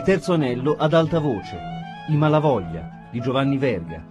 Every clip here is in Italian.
terzo anello ad alta voce, I Malavoglia, di Giovanni Verga.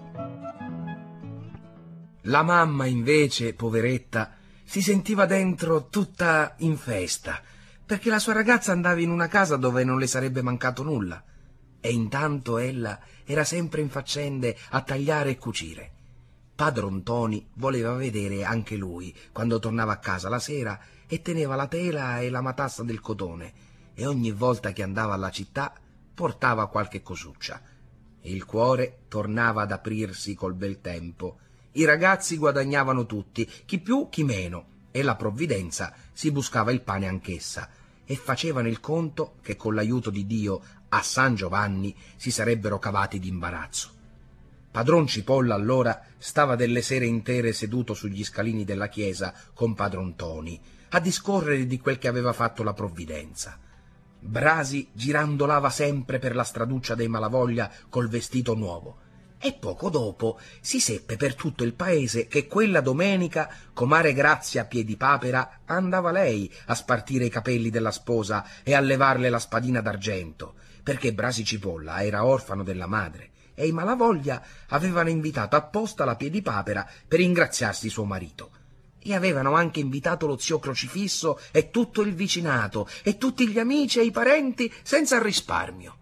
La mamma, invece, poveretta, si sentiva dentro tutta in festa, perché la sua ragazza andava in una casa dove non le sarebbe mancato nulla. E intanto ella era sempre in faccende a tagliare e cucire. Padron Ntoni voleva vedere anche lui quando tornava a casa la sera e teneva la tela e la matassa del cotone, e ogni volta che andava alla città portava qualche cosuccia. Il cuore tornava ad aprirsi col bel tempo. I ragazzi guadagnavano tutti, chi più chi meno, e la provvidenza si buscava il pane anch'essa, e facevano il conto che con l'aiuto di Dio a San Giovanni si sarebbero cavati d'imbarazzo. Padron Cipolla allora stava delle sere intere seduto sugli scalini della chiesa con Padron Ntoni a discorrere di quel che aveva fatto la provvidenza. Brasi girandolava sempre per la straduccia dei Malavoglia col vestito nuovo, e poco dopo si seppe per tutto il paese che quella domenica comare Grazia Piedipapera andava lei a spartire i capelli della sposa e a levarle la spadina d'argento, perché Brasi Cipolla era orfano della madre e i Malavoglia avevano invitato apposta la Piedipapera per ingraziarsi suo marito. E avevano anche invitato lo zio Crocifisso e tutto il vicinato e tutti gli amici e i parenti senza risparmio.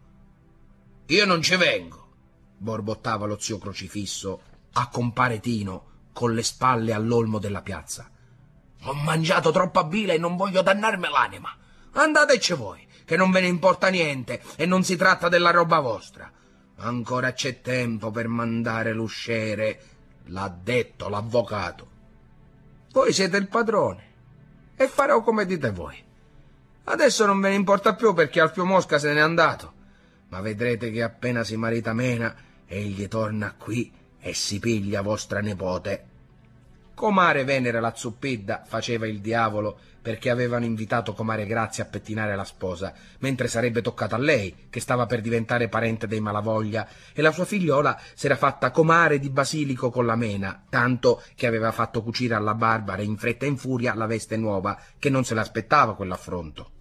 «Io non ci vengo», borbottava lo zio Crocifisso a compare Tino con le spalle all'olmo della piazza. «Ho mangiato troppa bile e non voglio dannarmi l'anima. Andateci voi, che non ve ne importa niente e non si tratta della roba vostra. Ancora c'è tempo per mandare l'usciere», l'ha detto l'avvocato. «Voi siete il padrone e farò come dite voi. Adesso non ve ne importa più perché Alfio Mosca se n'è andato, ma vedrete che appena si marita Mena egli torna qui e si piglia vostra nipote». Comare Venere la Zuppidda faceva il diavolo perché avevano invitato comare Grazia a pettinare la sposa, mentre sarebbe toccato a lei, che stava per diventare parente dei Malavoglia, e la sua figliola s'era fatta comare di basilico con la Mena, tanto che aveva fatto cucire alla Barbara in fretta e in furia la veste nuova, che non se l'aspettava quell'affronto.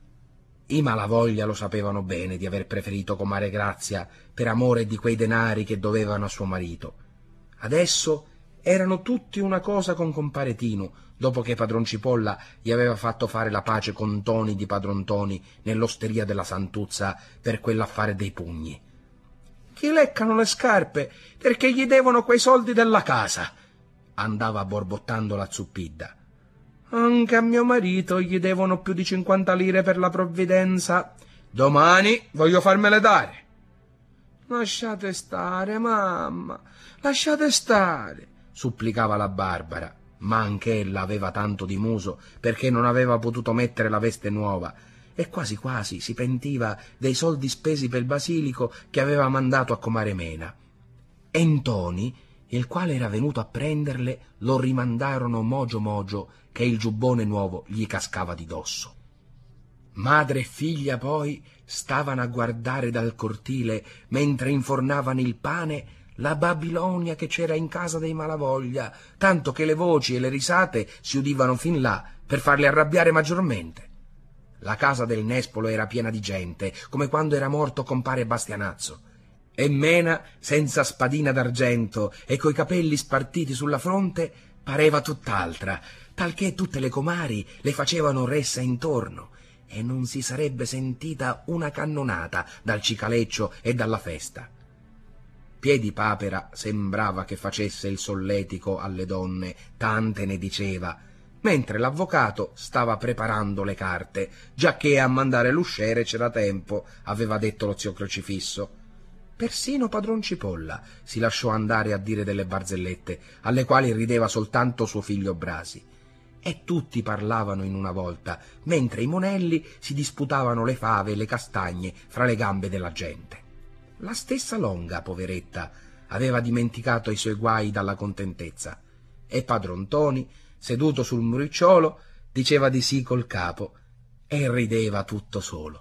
I Malavoglia lo sapevano bene di aver preferito comare Grazia per amore di quei denari che dovevano a suo marito. Adesso erano tutti una cosa con compare Tino, dopo che padron Cipolla gli aveva fatto fare la pace con Ntoni di padron Ntoni nell'osteria della Santuzza per quell'affare dei pugni. «Gli leccano le scarpe perché gli devono quei soldi della casa», andava borbottando la Zuppidda. «Anche a mio marito gli devono più di 50 lire per la provvidenza. Domani voglio farmele dare». «Lasciate stare, mamma, lasciate stare», supplicava la Barbara, ma anch'ella aveva tanto di muso perché non aveva potuto mettere la veste nuova e quasi quasi si pentiva dei soldi spesi per il basilico che aveva mandato a comare Mena. E Ntoni, il quale era venuto a prenderle, lo rimandarono mogio mogio che il giubbone nuovo gli cascava di dosso. Madre e figlia poi stavano a guardare dal cortile mentre infornavano il pane la Babilonia che c'era in casa dei Malavoglia, tanto che le voci e le risate si udivano fin là per farli arrabbiare maggiormente. La casa del Nespolo era piena di gente, come quando era morto compare Bastianazzo, e Mena, senza spadina d'argento e coi capelli spartiti sulla fronte, pareva tutt'altra, talché tutte le comari le facevano ressa intorno, e non si sarebbe sentita una cannonata dal cicaleccio e dalla festa. Piedipapera sembrava che facesse il solletico alle donne, tante ne diceva, mentre l'avvocato stava preparando le carte, giacché a mandare l'usciere c'era tempo, aveva detto lo zio Crocifisso. Persino padron Cipolla si lasciò andare a dire delle barzellette, alle quali rideva soltanto suo figlio Brasi. E tutti parlavano in una volta, mentre i monelli si disputavano le fave e le castagne fra le gambe della gente. La stessa Longa, poveretta, aveva dimenticato i suoi guai dalla contentezza, e padron Ntoni, seduto sul muricciolo, diceva di sì col capo e rideva tutto solo.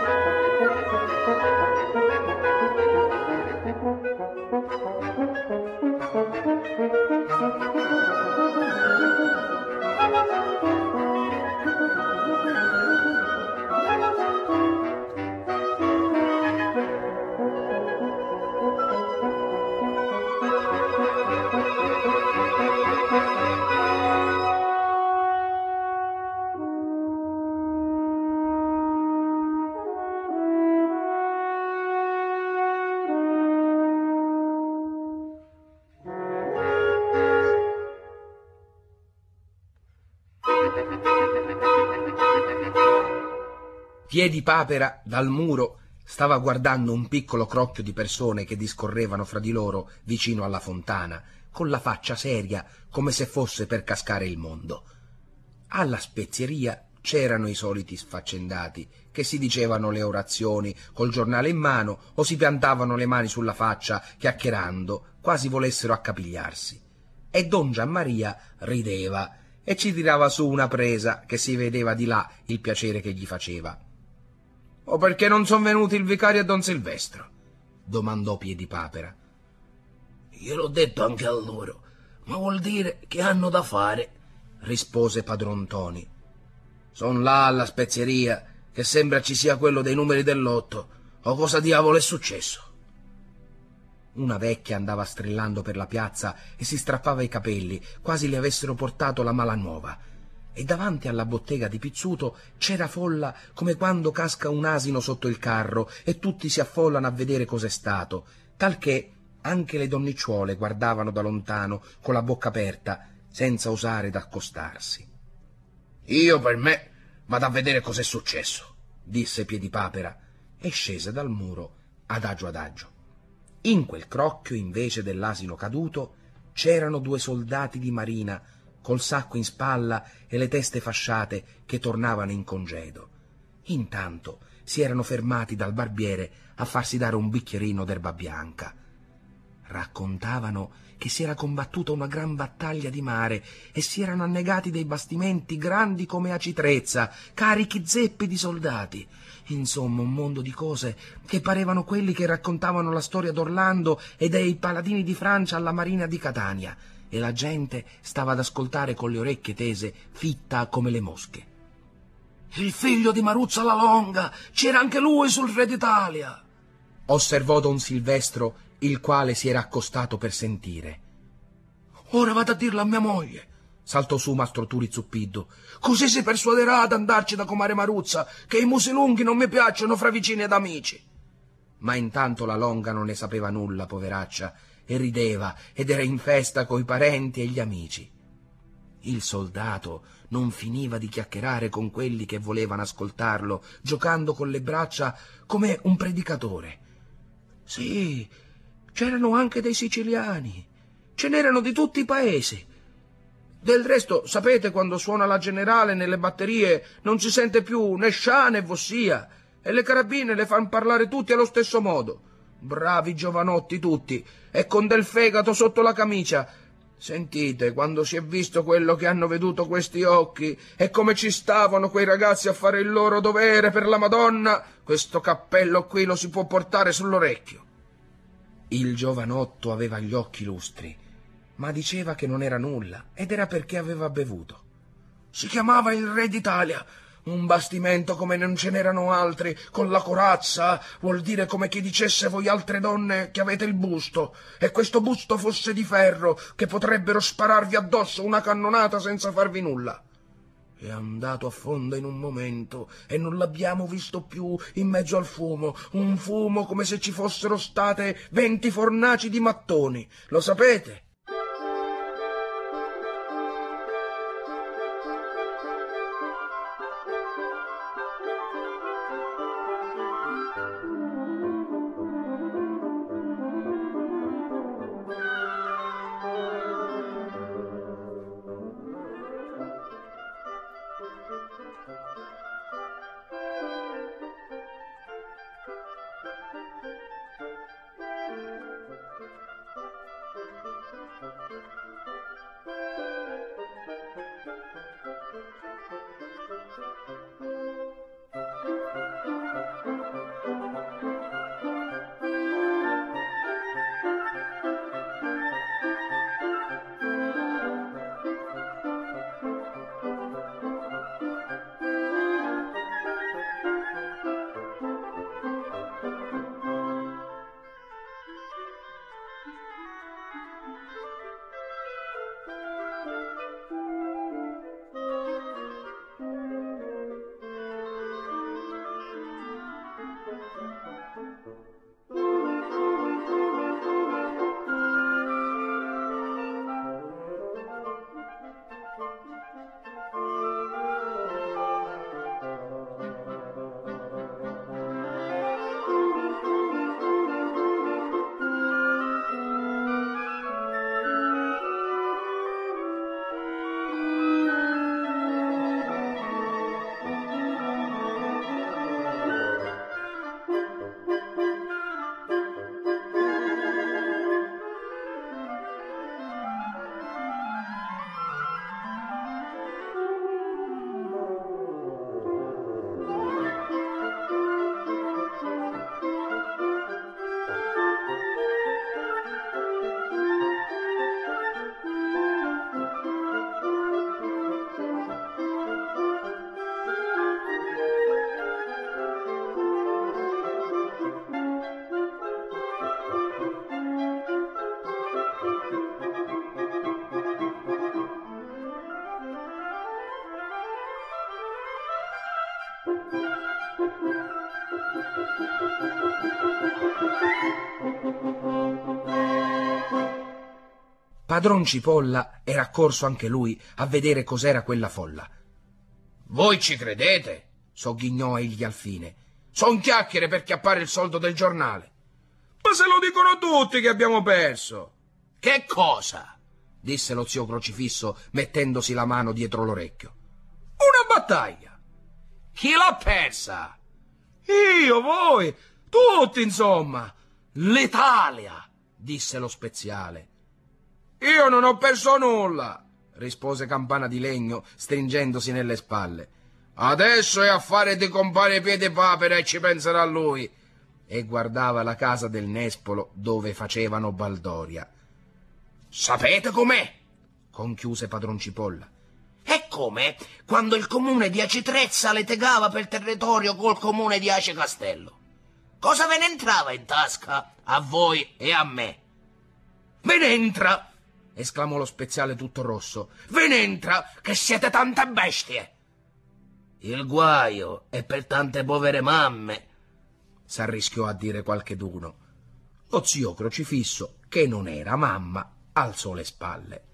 Piedipapera, dal muro, stava guardando un piccolo crocchio di persone che discorrevano fra di loro vicino alla fontana, con la faccia seria, come se fosse per cascare il mondo. Alla spezieria c'erano i soliti sfaccendati, che si dicevano le orazioni col giornale in mano o si piantavano le mani sulla faccia, chiacchierando, quasi volessero accapigliarsi. E don Giammaria rideva e ci tirava su una presa che si vedeva di là il piacere che gli faceva. «O perché non son venuti il vicario e don Silvestro?» domandò Piedipapera. «Gliel'ho detto anche a loro, ma vuol dire che hanno da fare», rispose padron Ntoni. «Son là alla spezieria, che sembra ci sia quello dei numeri del lotto, o cosa diavolo è successo?» Una vecchia andava strillando per la piazza e si strappava i capelli, quasi le avessero portato la malanuova. E davanti alla bottega di Pizzuto c'era folla come quando casca un asino sotto il carro e tutti si affollano a vedere cos'è stato, talché anche le donnicciuole guardavano da lontano con la bocca aperta, senza osare d'accostarsi. «Io per me vado a vedere cos'è successo», disse Piedipapera, e scese dal muro adagio adagio. In quel crocchio, invece dell'asino caduto, c'erano 2 soldati di marina col sacco in spalla e le teste fasciate che tornavano in congedo. Intanto si erano fermati dal barbiere a farsi dare un bicchierino d'erba bianca. Raccontavano che si era combattuta una gran battaglia di mare e si erano annegati dei bastimenti grandi come Aci Trezza, carichi zeppi di soldati. Insomma, un mondo di cose che parevano quelli che raccontavano la storia d'Orlando e dei paladini di Francia alla marina di Catania, e la gente stava ad ascoltare con le orecchie tese, fitta come le mosche. «Il figlio di Maruzza la Longa, c'era anche lui sul Re d'Italia», osservò don Silvestro, il quale si era accostato per sentire. «Ora vado a dirlo a mia moglie», saltò su Mastro Turi Zuppiddu, «così si persuaderà ad andarci da comare Maruzza, che i musi lunghi non mi piacciono fra vicini ed amici». Ma intanto la Longa non ne sapeva nulla, poveraccia, e rideva ed era in festa coi parenti e gli amici. Il soldato non finiva di chiacchierare con quelli che volevano ascoltarlo, giocando con le braccia come un predicatore. «Sì, c'erano anche dei siciliani, ce n'erano di tutti i paesi. Del resto, sapete, quando suona la generale nelle batterie non si sente più né scià né vossia, e le carabine le fan parlare tutti allo stesso modo. Bravi giovanotti tutti, e con del fegato sotto la camicia. Sentite, quando si è visto quello che hanno veduto questi occhi e come ci stavano quei ragazzi a fare il loro dovere per la Madonna, questo cappello qui lo si può portare sull'orecchio». Il giovanotto aveva gli occhi lustri, ma diceva che non era nulla, ed era perché aveva bevuto. «Si chiamava il Re d'Italia. Un bastimento come non ce n'erano altri, con la corazza, vuol dire come chi dicesse voi altre donne che avete il busto, e questo busto fosse di ferro, che potrebbero spararvi addosso una cannonata senza farvi nulla. È andato a fondo in un momento e non l'abbiamo visto più in mezzo al fumo, un fumo come se ci fossero state 20 fornaci di mattoni, lo sapete?» Padron Cipolla era accorso anche lui a vedere cos'era quella folla. «Voi ci credete?» sogghignò egli al fine. «Son chiacchiere per chiappare il soldo del giornale. Ma se lo dicono tutti che abbiamo perso!» «Che cosa?» disse lo zio Crocifisso mettendosi la mano dietro l'orecchio. «Una battaglia!» «Chi l'ha persa?» «Io, voi, tutti, insomma!» «L'Italia!» disse lo speziale. «Io non ho perso nulla!» rispose Campana di Legno, stringendosi nelle spalle. «Adesso è affare di compare Piedipapera e ci penserà lui!» E guardava la casa del nespolo dove facevano baldoria. «Sapete com'è?» conchiuse padron Cipolla. «È come quando il comune di Acitrezza litigava per territorio col comune di Ace Castello. Cosa ve ne entrava in tasca a voi e a me?» «Ve ne entra!» esclamò lo speziale tutto rosso. «Ve ne entra che siete tante bestie!» «Il guaio è per tante povere mamme», s'arrischiò a dire qualcheduno. Lo zio Crocifisso, che non era mamma, alzò le spalle.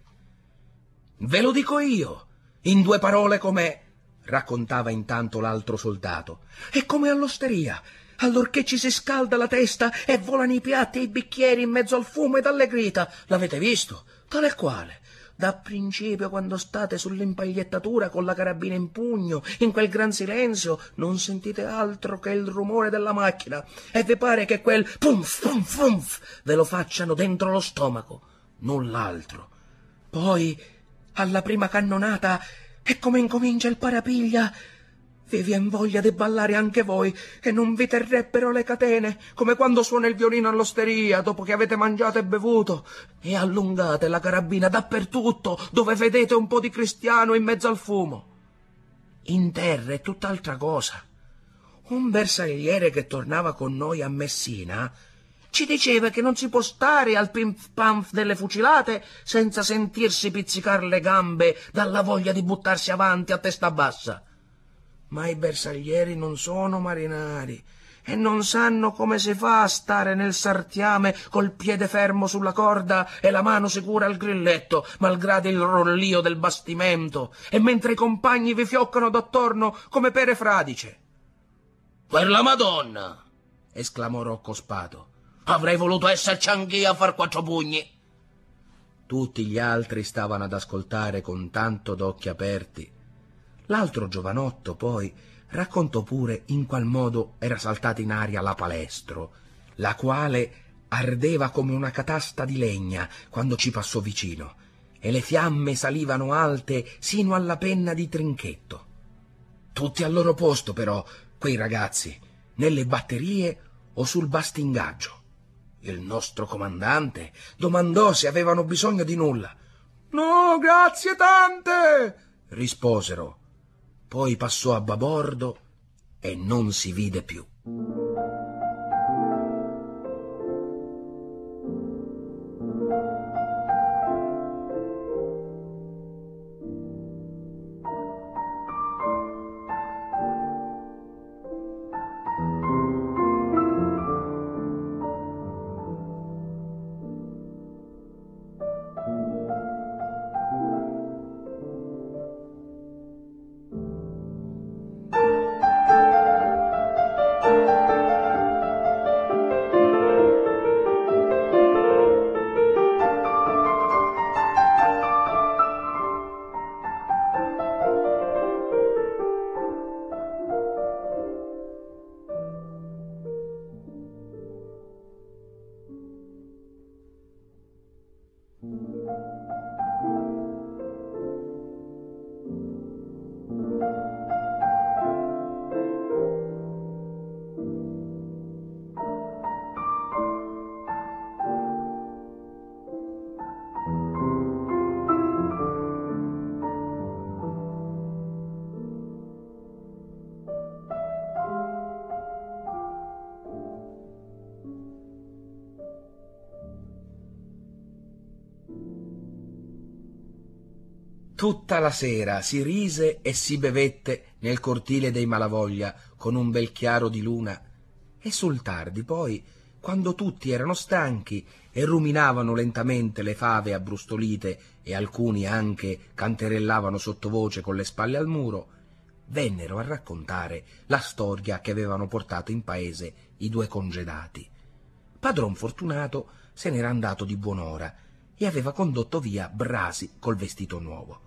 «Ve lo dico io, in 2 parole com'è», raccontava intanto l'altro soldato. «È come all'osteria, allorché ci si scalda la testa e volano i piatti e i bicchieri in mezzo al fumo ed alle grida. L'avete visto? Tale e quale. Da principio, quando state sull'impagliettatura con la carabina in pugno, in quel gran silenzio, non sentite altro che il rumore della macchina e vi pare che quel pumf, pumf, pumf ve lo facciano dentro lo stomaco, null'altro. Poi, alla prima cannonata, e come incomincia il parapiglia, vi vien voglia di ballare anche voi e non vi terrebbero le catene, come quando suona il violino all'osteria dopo che avete mangiato e bevuto, e allungate la carabina dappertutto dove vedete un po' di cristiano in mezzo al fumo. In terra è tutt'altra cosa. Un bersagliere che tornava con noi a Messina ci diceva che non si può stare al pimf-pamf delle fucilate senza sentirsi pizzicar le gambe dalla voglia di buttarsi avanti a testa bassa. Ma i bersaglieri non sono marinari e non sanno come si fa a stare nel sartiame col piede fermo sulla corda e la mano sicura al grilletto, malgrado il rollio del bastimento, e mentre i compagni vi fioccano d'attorno come pere fradice. «Per la Madonna!» esclamò Rocco Spato. «Avrei voluto esserci anch'io a far 4 pugni!» Tutti gli altri stavano ad ascoltare con tanto d'occhi aperti. L'altro giovanotto poi raccontò pure in qual modo era saltata in aria la Palestro, la quale ardeva come una catasta di legna quando ci passò vicino, e le fiamme salivano alte sino alla penna di Trinchetto. Tutti al loro posto, però, quei ragazzi, nelle batterie o sul bastingaggio. Il nostro comandante domandò se avevano bisogno di nulla. «No, grazie tante!» risposero. Poi passò a babordo e non si vide più. Tutta la sera si rise e si bevette nel cortile dei Malavoglia con un bel chiaro di luna, e sul tardi poi quando tutti erano stanchi e ruminavano lentamente le fave abbrustolite e alcuni anche canterellavano sottovoce con le spalle al muro, vennero a raccontare la storia che avevano portato in paese i due congedati. Padron Fortunato se n'era andato di buon'ora e aveva condotto via Brasi col vestito nuovo.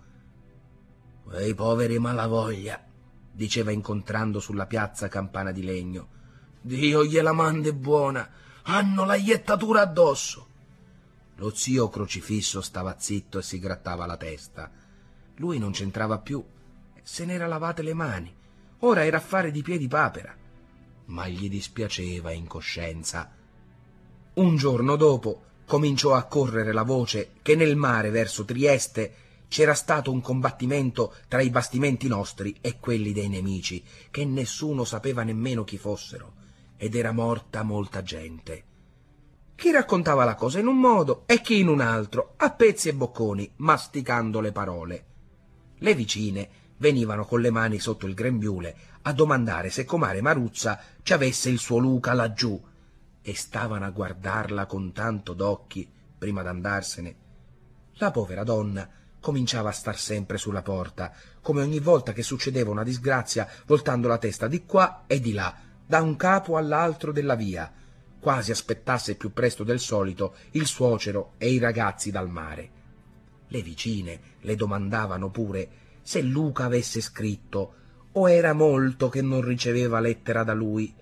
«Quei poveri malavoglia», diceva incontrando sulla piazza Campana di Legno, «Dio gliela mandi buona, hanno la iettatura addosso». Lo zio Crocifisso stava zitto e si grattava la testa. Lui non c'entrava più, se n'era lavate le mani, ora era affare di Piedipapera, ma gli dispiaceva in coscienza. Un giorno dopo cominciò a correre la voce che nel mare verso Trieste c'era stato un combattimento tra i bastimenti nostri e quelli dei nemici, che nessuno sapeva nemmeno chi fossero, ed era morta molta gente. Chi raccontava la cosa in un modo e chi in un altro, a pezzi e bocconi, masticando le parole. Le vicine venivano con le mani sotto il grembiule a domandare se comare Maruzza ci avesse il suo Luca laggiù, e stavano a guardarla con tanto d'occhi prima d'andarsene. La povera donna cominciava a star sempre sulla porta, come ogni volta che succedeva una disgrazia, voltando la testa di qua e di là, da un capo all'altro della via, quasi aspettasse più presto del solito il suocero e i ragazzi dal mare. Le vicine le domandavano pure se Luca avesse scritto o era molto che non riceveva lettera da lui.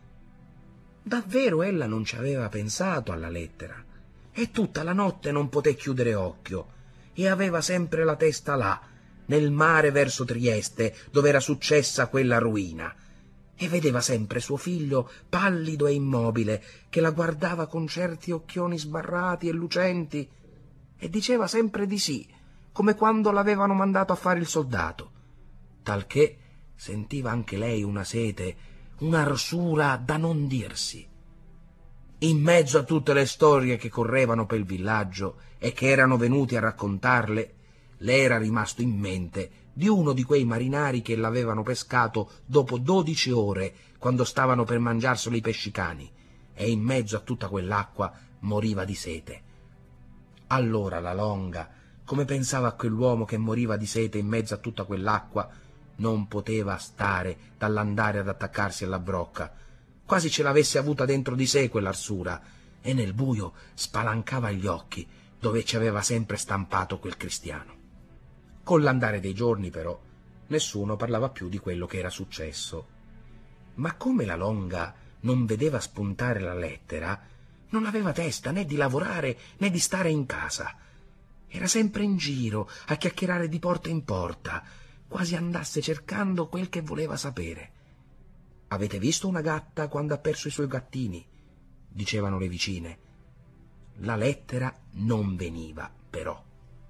Davvero ella non ci aveva pensato alla lettera e tutta la notte non poté chiudere occhio e aveva sempre la testa là, nel mare verso Trieste, dove era successa quella ruina, e vedeva sempre suo figlio pallido e immobile che la guardava con certi occhioni sbarrati e lucenti e diceva sempre di sì, come quando l'avevano mandato a fare il soldato, talché sentiva anche lei una sete, un'arsura da non dirsi. In mezzo a tutte le storie che correvano per il villaggio e che erano venuti a raccontarle, le era rimasto in mente di uno di quei marinari che l'avevano pescato dopo 12 ore, quando stavano per mangiarselo i pescicani, e in mezzo a tutta quell'acqua moriva di sete. Allora la Longa, come pensava a quell'uomo che moriva di sete in mezzo a tutta quell'acqua, non poteva stare dall'andare ad attaccarsi alla brocca, quasi ce l'avesse avuta dentro di sé quell'arsura, e nel buio spalancava gli occhi dove ci aveva sempre stampato quel cristiano. Con l'andare dei giorni, però, nessuno parlava più di quello che era successo. Ma come la Longa non vedeva spuntare la lettera, non aveva testa né di lavorare né di stare in casa. Era sempre in giro a chiacchierare di porta in porta, quasi andasse cercando quel che voleva sapere. «Avete visto una gatta quando ha perso i suoi gattini?» dicevano le vicine. La lettera non veniva, però.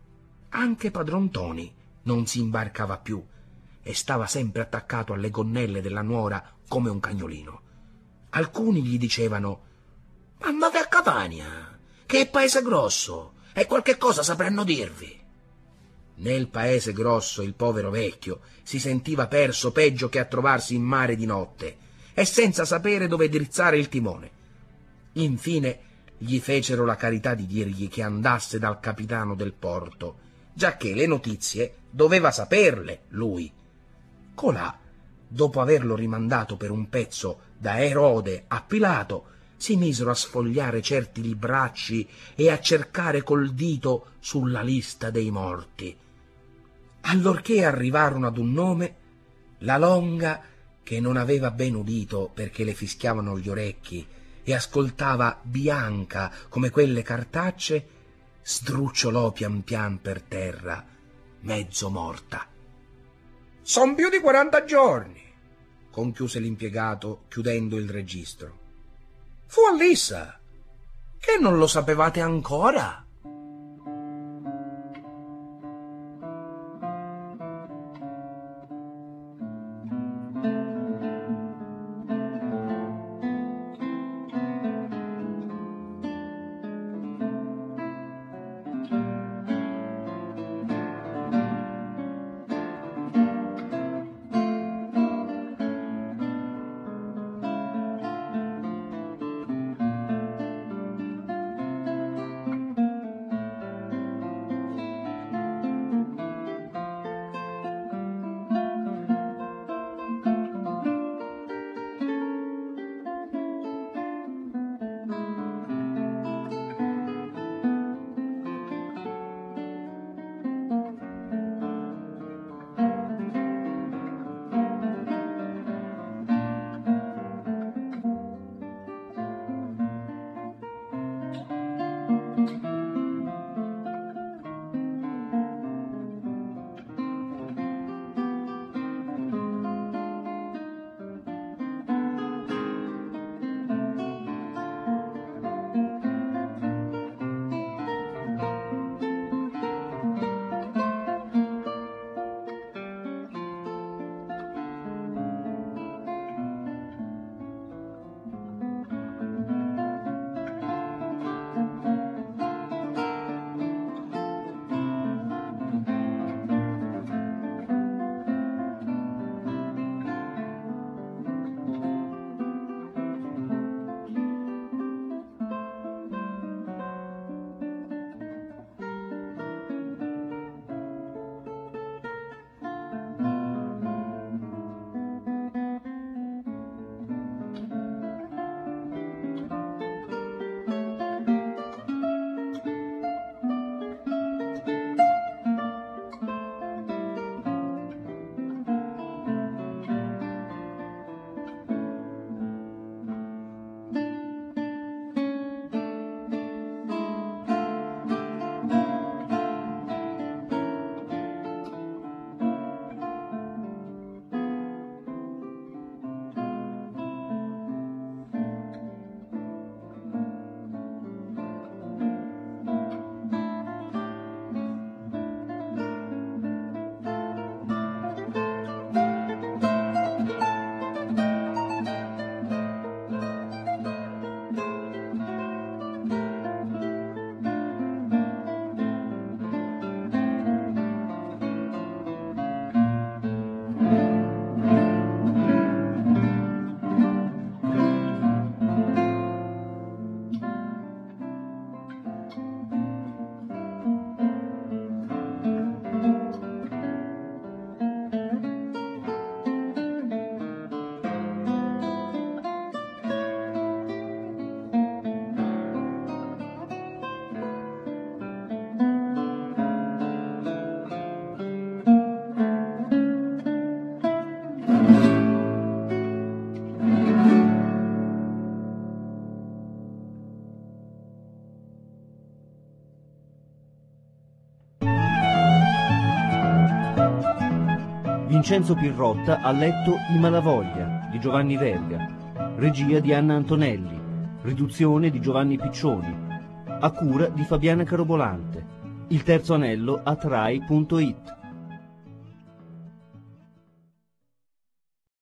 Anche padron Ntoni non si imbarcava più e stava sempre attaccato alle gonnelle della nuora come un cagnolino. Alcuni gli dicevano: «Andate a Catania, che è paese grosso, e qualche cosa sapranno dirvi». Nel paese grosso il povero vecchio si sentiva perso peggio che a trovarsi in mare di notte e senza sapere dove drizzare il timone. Infine gli fecero la carità di dirgli che andasse dal capitano del porto, giacché le notizie doveva saperle lui. Colà, dopo averlo rimandato per un pezzo da Erode a Pilato, si misero a sfogliare certi libracci e a cercare col dito sulla lista dei morti. Allorché arrivarono ad un nome, la Longa, che non aveva ben udito perché le fischiavano gli orecchi e ascoltava bianca come quelle cartacce, sdrucciolò pian pian per terra, mezzo morta. «Son più di 40 giorni», conchiuse l'impiegato chiudendo il registro. «Fu a Lissa, che non lo sapevate ancora?» Vincenzo Pirrotta ha letto I Malavoglia di Giovanni Verga, regia di Anna Antonelli, riduzione di Giovanni Piccioni, a cura di Fabiana Carobolante. Il terzo anello a Trai.it.